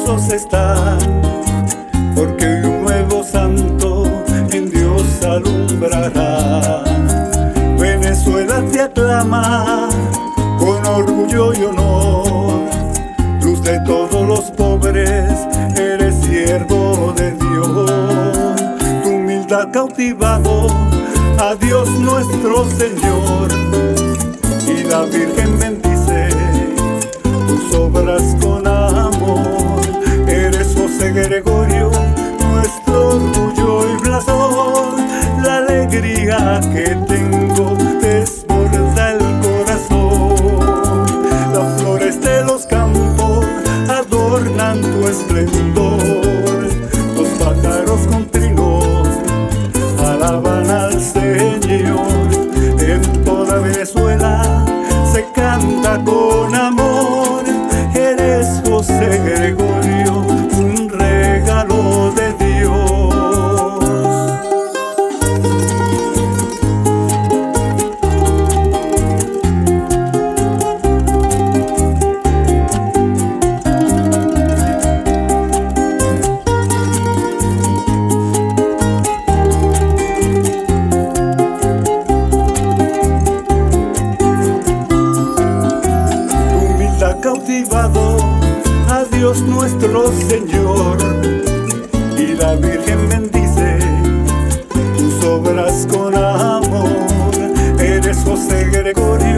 gozosos están, porque hoy un nuevo santo en Dios alumbrará. Venezuela te aclama con orgullo y honor, luz de todos los pobres, eres siervo de Dios. Tu humildad ha cautivado a Dios nuestro Señor, y la Virgen bendice tus obras con amor. Eres José Gregorio, nuestro orgullo y blasón. La alegría que tengo desborda el corazón. Las flores de los campos adornan tu esplendor. Los pájaros con trinos alaban al Señor. En toda Venezuela se canta con amor. Eres José Gregorio, un regalo de Dios. Cautivado a Dios nuestro Señor, y la Virgen bendice tus obras con amor. Eres José Gregorio,